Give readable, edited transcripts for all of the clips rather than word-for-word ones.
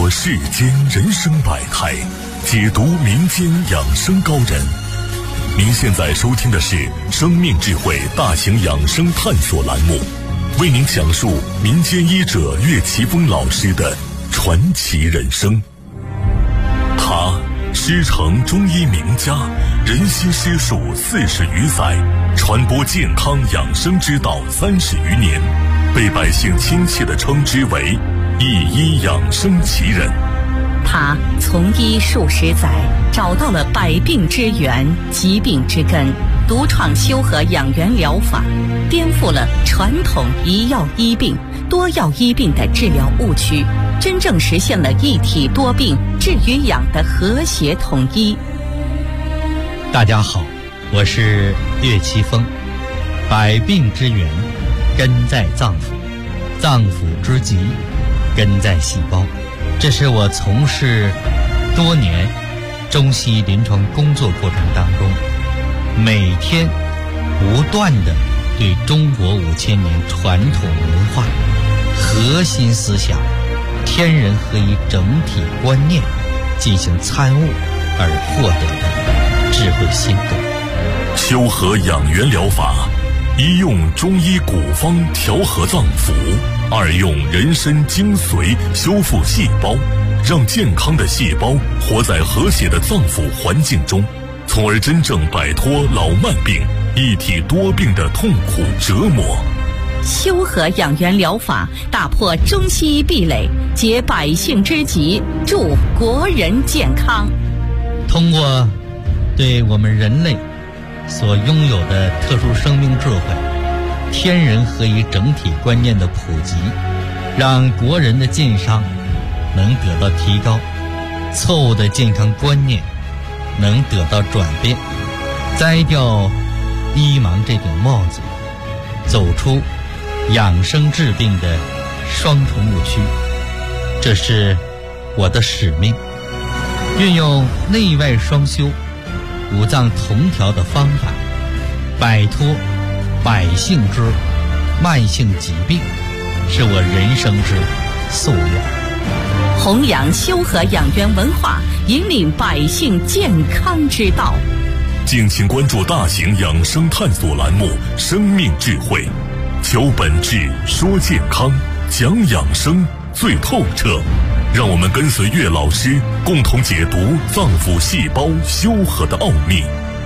破世间人生百态，解读民间养生高人。您现在收听的是生命智慧大型养生探索栏目，为您讲述民间医者岳奇峰老师的传奇人生。他师承中医名家，人心师术40余载，传播健康养生之道30余年，被百姓亲切地称之为一医养生奇人。 他从医数十载，找到了百病之源、疾病之根，独创修和养元疗法，颠覆了传统一药医病、多药医病的治疗误区，真正实现了一体多病治与养的和谐统一。 大家好，我是岳奇峰。百病之源根在脏腑，脏腑之疾根在细胞。这是我从事多年中西医临床工作过程当中，每天不断地对中国5000年传统文化核心思想天人合一整体观念进行参悟而获得的智慧心得。 修和养元疗法，一用中医古方调和脏腑，二用人参精髓修复细胞，让健康的细胞活在和谐的脏腑环境中，从而真正摆脱老慢病、一体多病的痛苦折磨。 修和养元疗法打破中西医壁垒，解百姓之急，助国人健康。 通过对我们人类所拥有的特殊生命智慧、天人合一整体观念的普及，让国人的健康能得到提高，错误的健康观念能得到转变，摘掉医盲这顶帽子，走出养生治病的双重误区。这是我的使命，运用内外双修、五脏同调的方法，摆脱百姓之慢性疾病，是我人生之夙愿。 弘扬修和养元文化，引领百姓健康之道。 敬请关注大型养生探索栏目《生命智慧》，求本质，说健康，讲养生最透彻。让我们跟随岳老师，共同解读脏腑细胞修和的奥秘。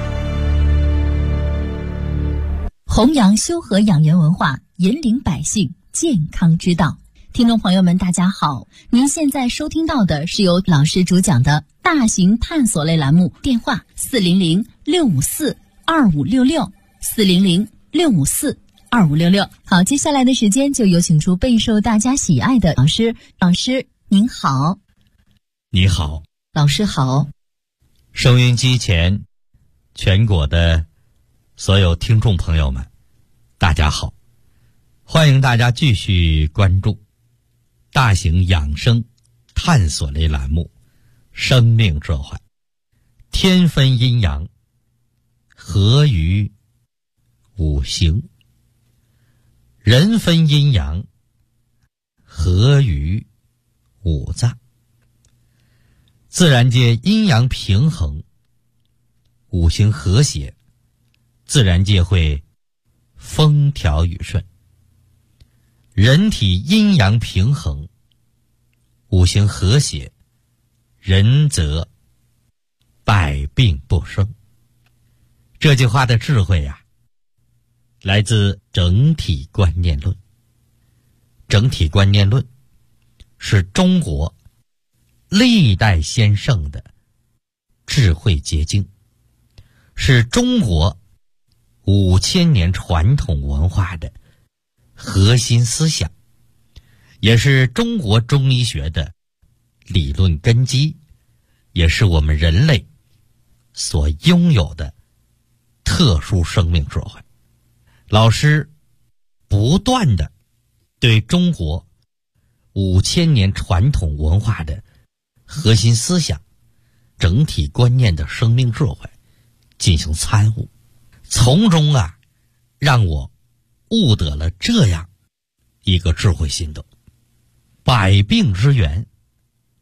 弘扬修和养元文化，引领百姓健康之道。听众朋友们，大家好，您现在收听到的是由老师主讲的大型探索类栏目，电话400-654-2566，400-654-2566。好，接下来的时间就有请出备受大家喜爱的老师。老师您好。 你好。 老师好。 收音机前全国的所有听众朋友们，大家好，欢迎大家继续关注大型养生探索类栏目《生命智慧》，天分阴阳合于五行，人分阴阳合于五脏。自然界阴阳平衡，五行和谐，自然界会风调雨顺。人体阴阳平衡，五行和谐，人则百病不生。这句话的智慧啊，来自整体观念论。整体观念论是中国历代先圣的智慧结晶，是中国5000年传统文化的核心思想，也是中国中医学的理论根基，也是我们人类所拥有的特殊生命智慧。老师不断地对中国5000年传统文化的核心思想、整体观念的生命智慧进行参悟，从中让我悟得了这样一个智慧心得：百病之源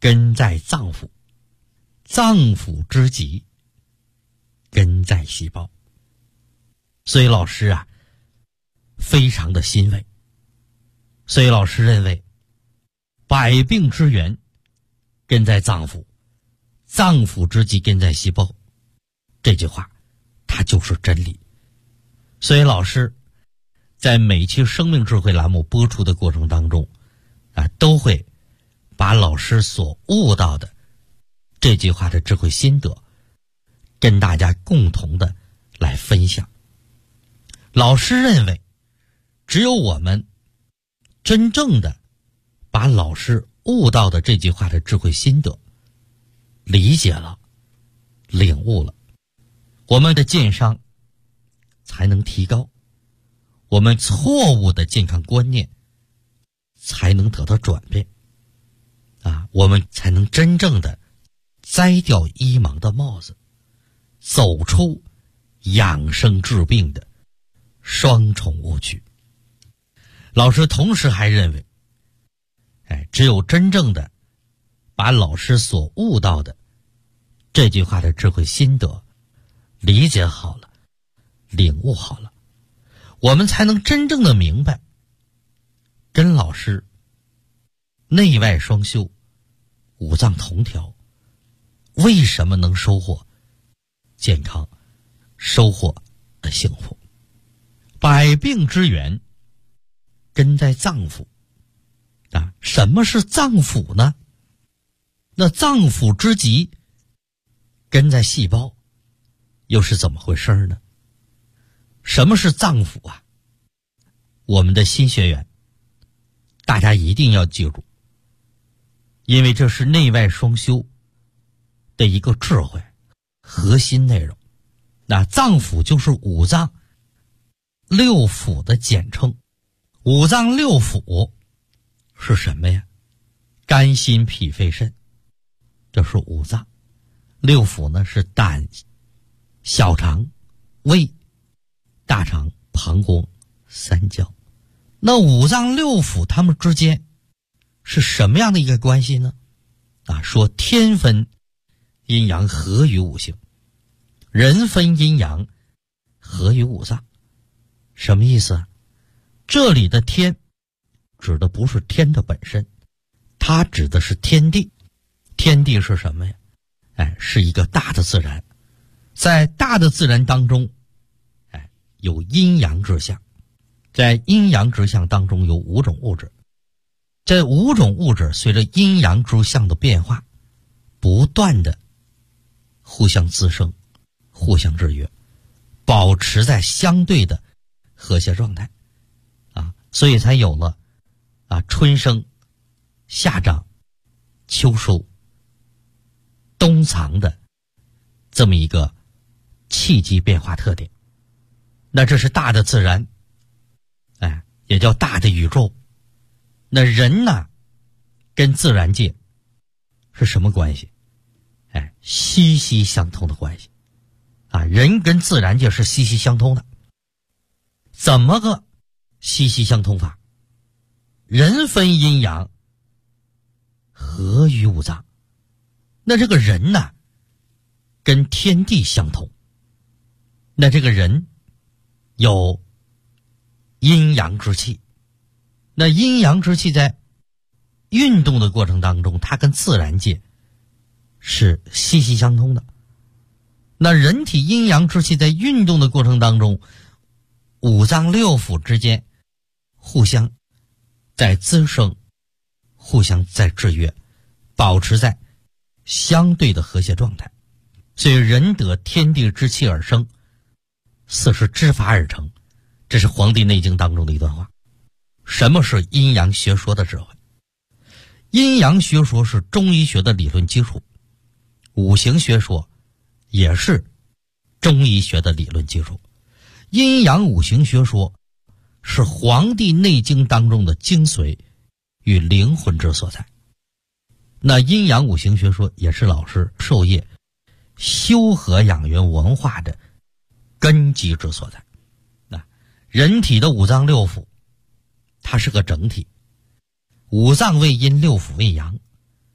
根在脏腑，脏腑之极，根在细胞。所以老师啊，非常的欣慰。所以老师认为，百病之源根在脏腑，脏腑之极根在细胞。这句话它就是真理。所以老师在每期生命智慧栏目播出的过程当中都会把老师所悟到的这句话的智慧心得跟大家共同的来分享。老师认为，只有我们真正的把老师悟到的这句话的智慧心得理解了、领悟了，我们的健康才能提高，我们错误的健康观念才能得到转变我们才能真正的摘掉医盲的帽子，走出养生治病的双重误区。老师同时还认为，只有真正的把老师所悟到的这句话的智慧心得理解好了、领悟好了，我们才能真正的明白，跟老师内外双修、五脏同调，为什么能收获健康、收获幸福。百病之源根在脏腑什么是脏腑呢？那脏腑之极根在细胞，又是怎么回事呢？什么是脏腑我们的新学员大家一定要记住，因为这是内外双修的一个智慧核心内容。那脏腑就是五脏六腑的简称。五脏六腑是什么呀？肝心脾肺肾，这是五脏。六腑呢是胆、小肠、胃、大肠、膀胱、三焦。那五脏六腑它们之间是什么样的一个关系呢？说天分阴阳合于五行，人分阴阳合于五脏。什么意思这里的天指的不是天的本身，它指的是天地。天地是什么呀？是一个大的自然。在大的自然当中有阴阳之象，在阴阳之象当中有五种物质。这五种物质随着阴阳之象的变化，不断的互相滋生、互相制约，保持在相对的和谐状态所以才有了春生、夏长、秋收、冬藏的这么一个气机变化特点。那这是大的自然也叫大的宇宙。那人呢跟自然界是什么关系？息息相通的关系人跟自然界是息息相通的。怎么个息息相通法？人分阴阳合于五脏。那这个人呢跟天地相通。那这个人有阴阳之气。那阴阳之气在运动的过程当中，它跟自然界是息息相通的。那人体阴阳之气在运动的过程当中，五脏六腑之间互相在滋生，互相在制约，保持在相对的和谐状态。所以人得天地之气而生，四时之法而成。这是《黄帝内经》当中的一段话。什么是阴阳学说的智慧？阴阳学说是中医学的理论基础，五行学说也是中医学的理论基础。阴阳五行学说是《黄帝内经》当中的精髓与灵魂之所在。那阴阳五行学说也是老师授业修和养元文化的根基之所在。人体的五脏六腑它是个整体，五脏为阴，六腑为阳。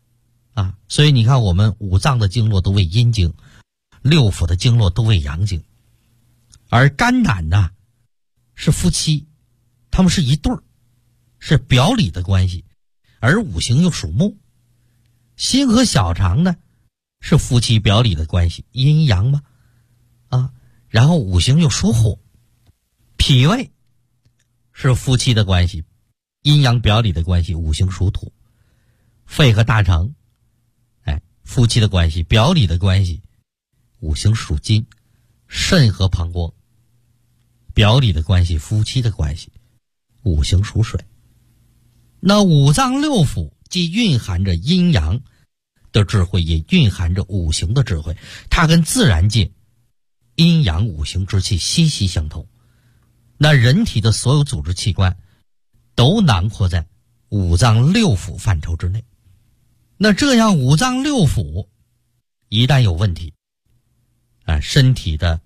啊。所以你看，我们五脏的经络都为阴经，六腑的经络都为阳经，而肝胆呢是夫妻，他们是一对儿，是表里的关系，而五行又属木。心和小肠呢是夫妻表里的关系，阴阳嘛啊，然后五行又属火。脾胃是夫妻的关系，阴阳表里的关系，五行属土。肺和大肠夫妻的关系，表里的关系，五行属金。肾和膀胱表里的关系，夫妻的关系，五行属水。那五脏六腑既蕴含着阴阳的智慧，也蕴含着五行的智慧，它跟自然界阴阳五行之气息息相通。那人体的所有组织器官都囊括在五脏六腑范畴之内。那这样五脏六腑一旦有问题身体的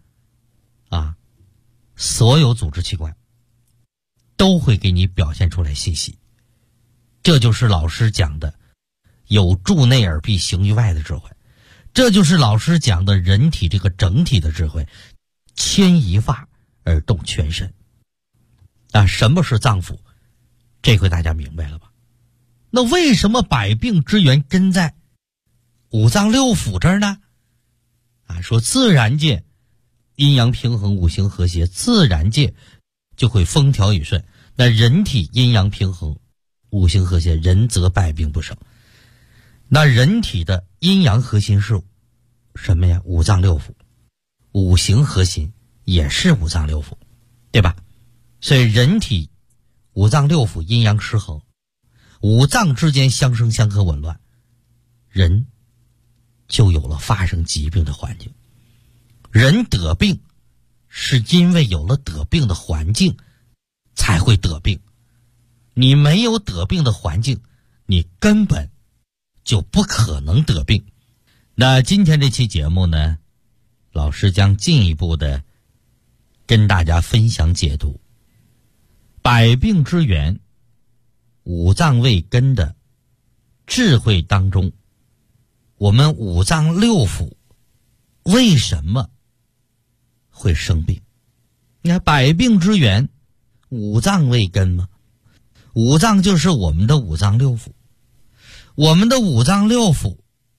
所有组织器官都会给你表现出来信息。这就是老师讲的有助内而必行于外的智慧，这就是老师讲的人体这个整体的智慧，牵一发而动全身。什么是脏腑？这回大家明白了吧？那为什么百病之源根在五脏六腑这儿呢？说自然界阴阳平衡，五行和谐，自然界就会风调雨顺。那人体阴阳平衡，五行和谐，人则百病不生。那人体的阴阳核心是什么呀？五脏六腑。五行核心也是五脏六腑，对吧？所以人体五脏六腑阴阳失衡，五脏之间相生相克紊乱，人就有了发生疾病的环境。人得病是因为有了得病的环境才会得病，你没有得病的环境，你根本就不可能得病。那今天这期节目呢，老师将进一步的跟大家分享解读百病之源五脏为根的智慧当中，我们五脏六腑为什么会生病？你看百病之源五脏为根吗？五脏就是我们的五脏六腑。我们的五脏六腑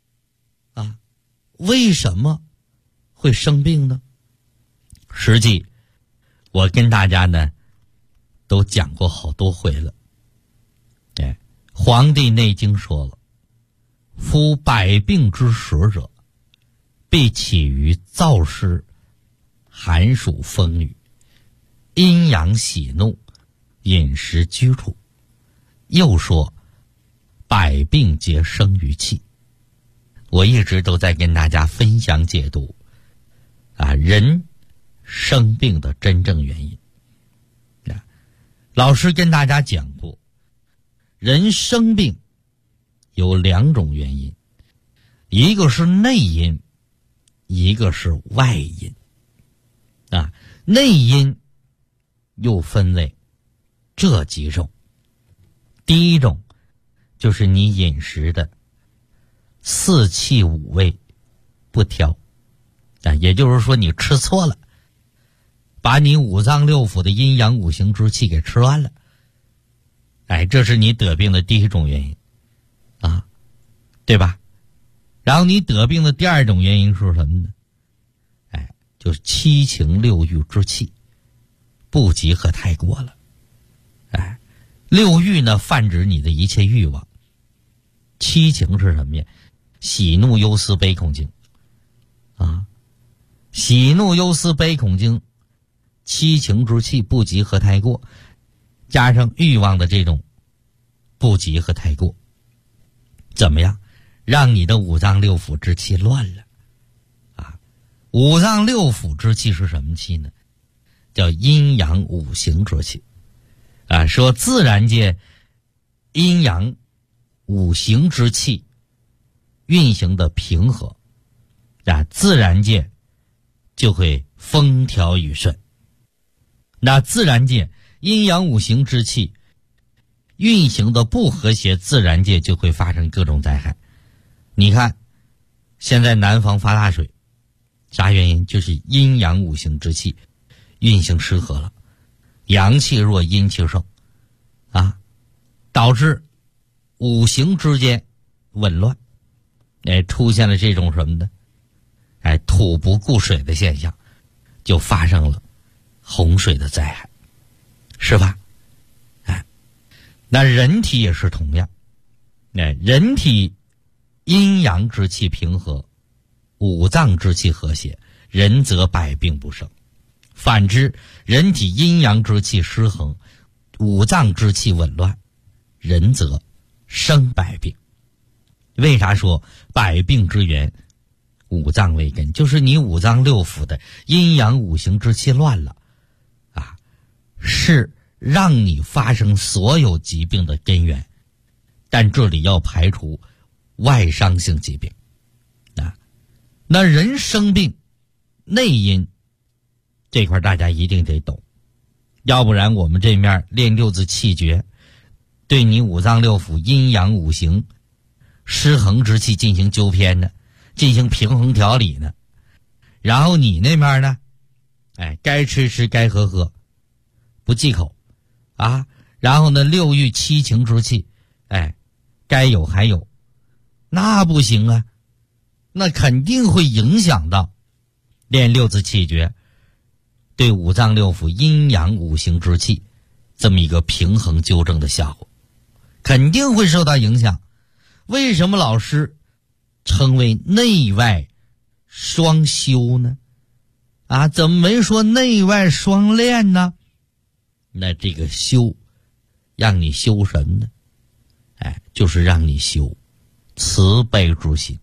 为什么会生病呢？实际我跟大家呢都讲过好多回了。黄帝内经说了，夫百病之始者，必起于燥湿、寒暑、风雨、阴阳喜怒、饮食居处。又说百病皆生于气。我一直都在跟大家分享解读人生病的真正原因。老师跟大家讲过，人生病有两种原因，一个是内因，一个是外因。内因又分为这几种。第一种就是你饮食的四气五味不调，也就是说你吃错了，把你五脏六腑的阴阳五行之气给吃乱了。这是你得病的第一种原因对吧？然后你得病的第二种原因是什么呢？就是七情六欲之气不及和太过了。六欲呢泛指你的一切欲望，七情是什么呀？喜怒忧思悲恐惊喜怒忧思悲恐惊，七情之气不及和太过，加上欲望的这种不及和太过，怎么样？让你的五脏六腑之气乱了五脏六腑之气是什么气呢？叫阴阳五行之气说自然界阴阳五行之气运行的平和自然界就会风调雨顺。那自然界阴阳五行之气运行的不和谐，自然界就会发生各种灾害。 你看现在南方发大水，啥原因？就是阴阳五行之气运行失和了，阳气弱阴气盛啊，导致五行之间紊乱，出现了这种什么呢？土不顾水的现象，就发生了洪水的灾害，是吧？那人体也是同样，人体阴阳之气平和，五脏之气和谐，人则百病不生。反之，人体阴阳之气失衡，五脏之气紊乱，人则生百病。为啥说百病之源五脏为根？就是你五脏六腑的阴阳五行之气乱了啊，是让你发生所有疾病的根源。但这里要排除外伤性疾病啊。那人生病内因这块大家一定得懂，要不然我们这面练六字气诀，对你五脏六腑阴阳五行失衡之气进行纠偏呢，进行平衡调理呢，然后你那面呢该吃吃该喝喝不忌口啊，然后呢六欲七情之气该有还有，那不行啊，那肯定会影响到练六字气诀对五脏六腑阴阳五行之气这么一个平衡纠正的效果，肯定会受到影响。为什么老师称为内外双修呢？怎么没说内外双练呢？那这个修让你修什么呢？就是让你修慈悲之心。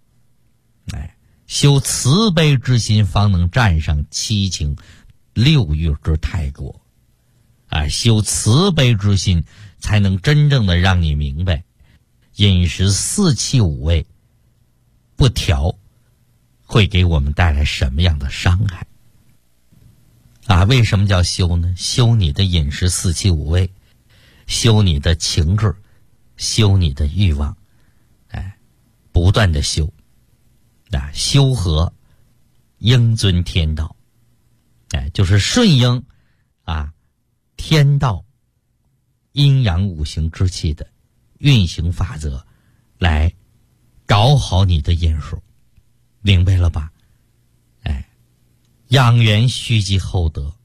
修慈悲之心，方能战胜七情六欲之太过。修慈悲之心，才能真正的让你明白饮食四气五味不调会给我们带来什么样的伤害。为什么叫修呢？修你的饮食四气五味，修你的情志，修你的欲望，不断的修。修和应遵天道，就是顺应天道阴阳五行之气的运行法则，来搞好你的饮食，明白了吧？养元须积厚德，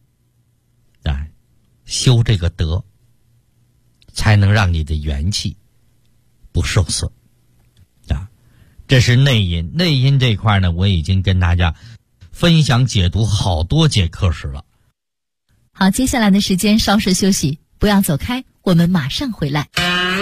修这个德，才能让你的元气不受损。这是内因。内因这块呢，我已经跟大家分享解读好多节课时了。 好，接下来的时间稍事休息，不要走开，我们马上回来。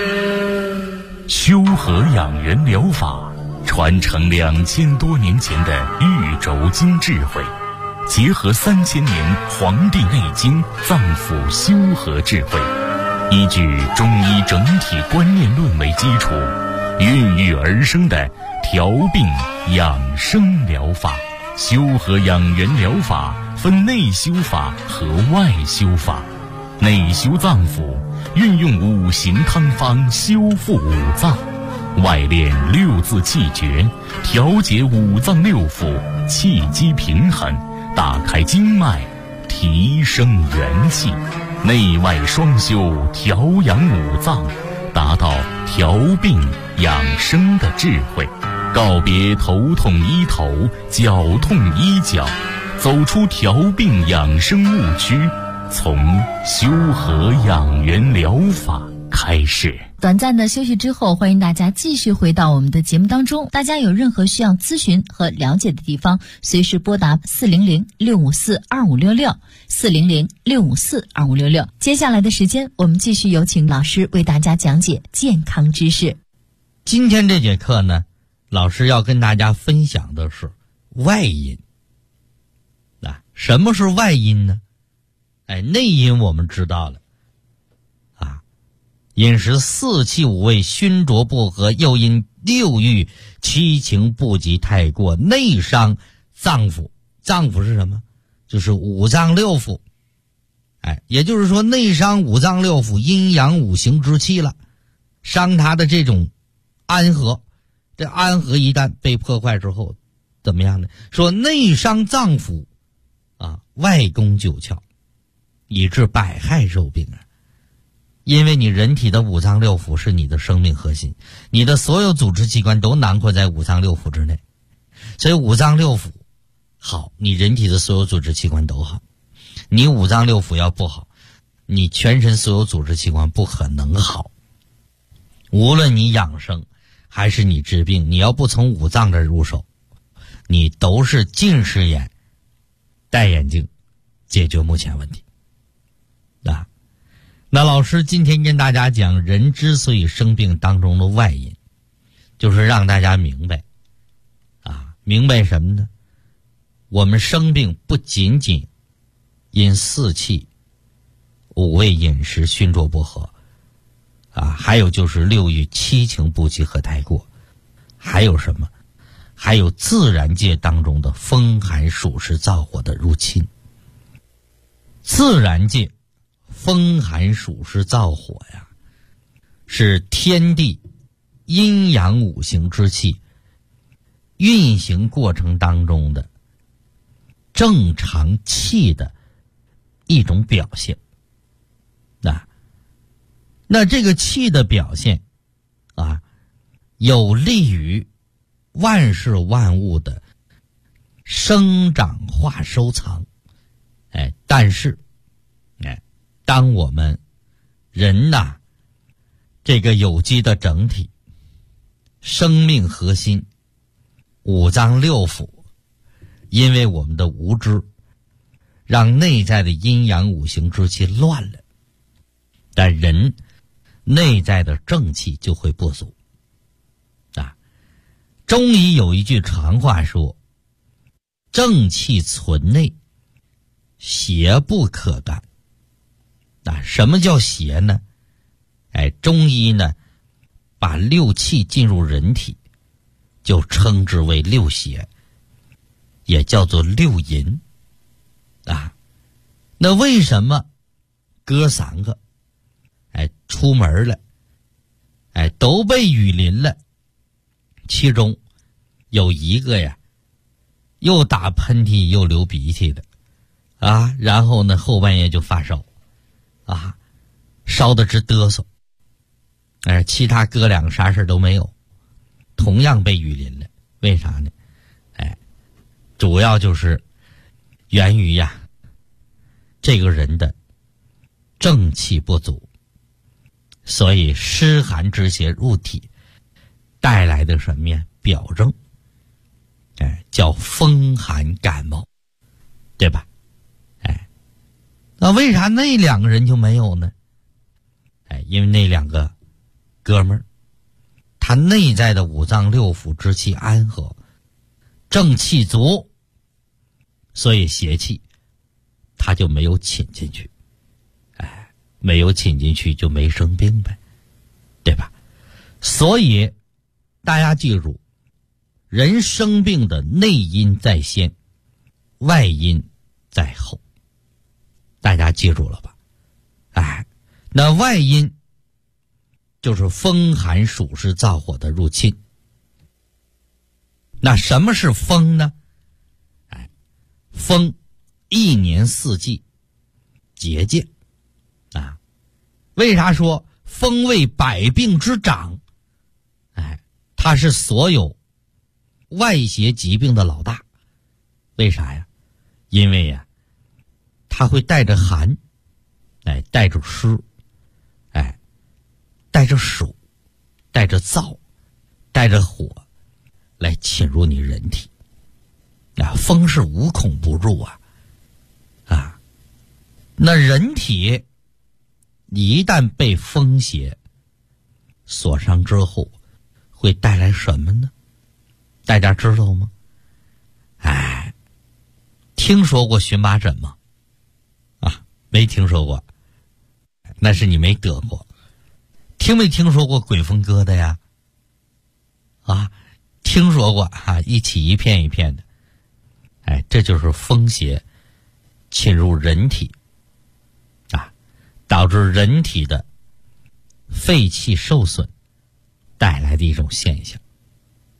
修和养元疗法传承2000多年前的玉轴经智慧，结合3000年《黄帝内经》脏腑修和智慧，依据中医整体观念论为基础，孕育而生的调病养生疗法。修和养元疗法分内修法和外修法。内修脏腑，运用五行汤方修复五脏；外练六字气诀，调节五脏六腑气机平衡，打开经脉，提升元气。内外双修，调养五脏，达到调病养生的智慧。告别头痛医头，脚痛医脚，走出调病养生误区，从修和养元疗法开始。 短暂的休息之后，欢迎大家继续回到我们的节目当中。大家有任何需要咨询和了解的地方，随时拨打400-654-2566 400-654-2566。接下来的时间，我们继续有请老师为大家讲解健康知识。 今天这节课呢，老师要跟大家分享的是外因。什么是外因呢？内因我们知道了饮食四气五味熏浊不和，又因六欲七情不及太过，内伤脏腑。脏腑是什么？就是五脏六腑。也就是说内伤五脏六腑阴阳五行之气了，伤它的这种安和， 这安和一旦被破坏之后，怎么样呢？说内伤脏腑啊，外攻九窍，以致百害受病啊。因为你人体的五脏六腑是你的生命核心，你的所有组织器官都囊括在五脏六腑之内，所以五脏六腑好，你人体的所有组织器官都好。你五脏六腑要不好，你全身所有组织器官不可能好。无论你养生还是你治病，你要不从五脏这入手，你都是近视眼戴眼镜解决目前问题啊。那老师今天跟大家讲，人之所以生病当中的外因，就是让大家明白啊，明白什么呢？我们生病不仅仅因四气五味饮食熏浊不和啊，还有就是六欲七情不齐和太过，还有什么？还有自然界当中的风寒暑湿燥火的入侵。自然界风寒暑湿燥火呀，是天地阴阳五行之气运行过程当中的正常气的一种表现。那这个气的表现啊，有利于万事万物的生长化收藏。但是当我们人呐，这个有机的整体生命核心五脏六腑，因为我们的无知，让内在的阴阳五行之气乱了，但人内在的正气就会不足啊。中医有一句常话说，正气存内，邪不可干。什么叫邪呢？中医呢把六气进入人体就称之为六邪，也叫做六淫啊。那为什么哥三个出门了都被雨淋了，其中有一个呀又打喷嚏又流鼻涕的啊，然后呢后半夜就发烧啊，烧得直嘚瑟，其他哥两个啥事都没有，同样被雨淋了。为啥呢？主要就是源于这个人的正气不足，所以湿寒之邪入体带来的什么呀？表征叫风寒感冒，对吧？那为啥那两个人就没有呢？因为那两个哥们儿，他内在的五脏六腑之气安和，正气足，所以邪气他就没有侵进去，没有侵进去就没生病呗，对吧？所以大家记住，人生病的内因在先，外因在后。大家记住了吧？那外因就是风寒暑湿燥火的入侵。那什么是风呢？风一年四季节见啊。为啥说风为百病之长？它是所有外邪疾病的老大。为啥呀？因为它会带着寒，带着湿，带着暑，带着燥，带着火来侵入你人体。风是无孔不入啊。那人体一旦被风邪所伤之后，会带来什么呢？大家知道吗？听说过荨麻疹吗？没听说过，那是你没得过。听没听说过鬼风疙瘩呀？听说过一起一片一片的。这就是风邪侵入人体导致人体的肺气受损带来的一种现象。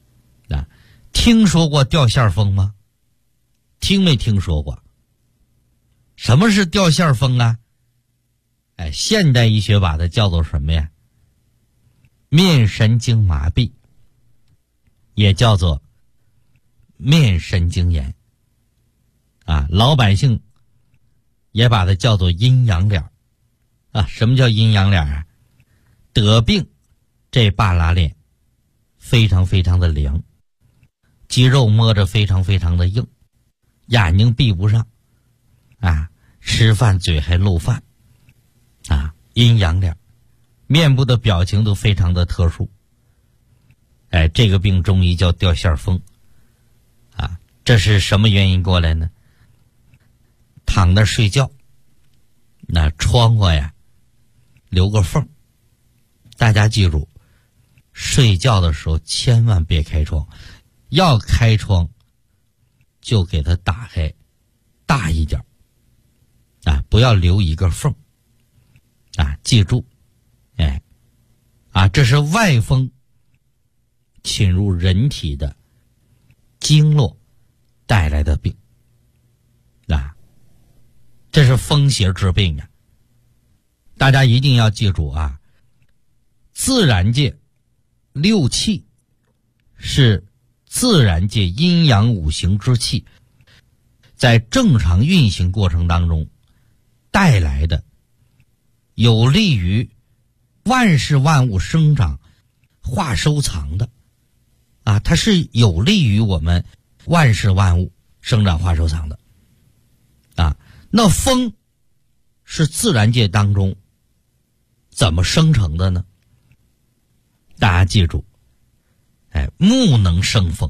听说过掉线风吗？听没听说过？什么是掉线风啊？现代医学把它叫做什么呀？面神经麻痹，也叫做面神经炎老百姓也把它叫做阴阳脸什么叫阴阳脸啊？得病这半拉脸非常非常的凉，肌肉摸着非常非常的硬，眼睛闭不上吃饭嘴还漏饭阴阳脸，面部的表情都非常的特殊。这个病中医叫掉线风这是什么原因过来呢？躺着睡觉，那窗户呀留个缝，大家记住，睡觉的时候千万别开窗，要开窗就给它打开大一点不要留一个缝记住这是外风侵入人体的经络带来的病这是风邪之病大家一定要记住自然界六气是自然界阴阳五行之气在正常运行过程当中带来的有利于万事万物生长化收藏的它是有利于我们万事万物生长化收藏的那风是自然界当中怎么生成的呢？大家记住木能生风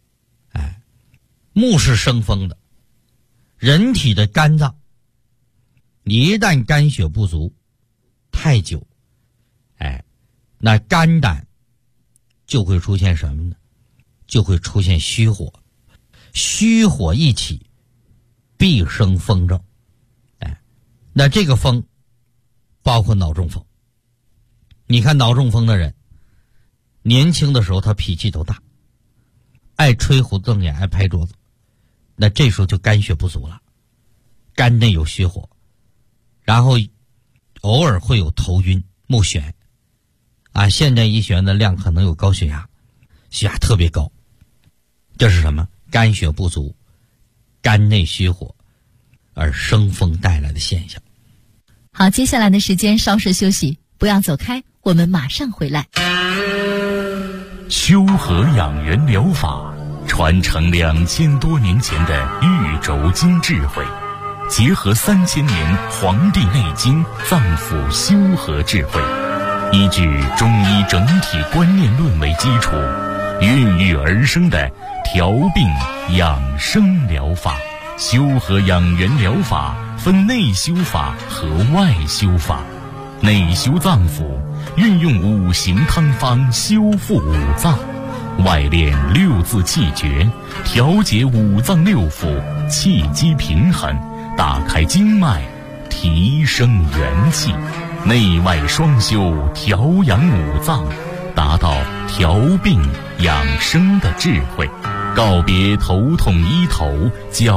木是生风的。人体的肝脏一旦肝血不足太久那肝胆就会出现什么呢？就会出现虚火，虚火一起必生风症那这个风包括脑中风。你看脑中风的人年轻的时候他脾气都大，爱吹胡子瞪眼，爱拍桌子，那这时候就肝血不足了，肝内有虚火，然后偶尔会有头晕目眩现代医学的量可能有高血压，血压特别高，这是什么？肝血不足，肝内虚火而生风带来的现象。 好，接下来的时间稍事休息，不要走开，我们马上回来。 修和养元疗法传承2000多年前的玉轴经智慧，结合3000年《黄帝内经》脏腑修和智慧，依据中医整体观念论为基础，孕育而生的调病养生疗法。修和养元疗法分内修法和外修法。内修脏腑，运用五行汤方修复五脏；外练六字气诀，调节五脏六腑，气机平衡，打开经脉，提升元气。内外双修，调养五脏，达到调病养生的智慧。告别头痛医头，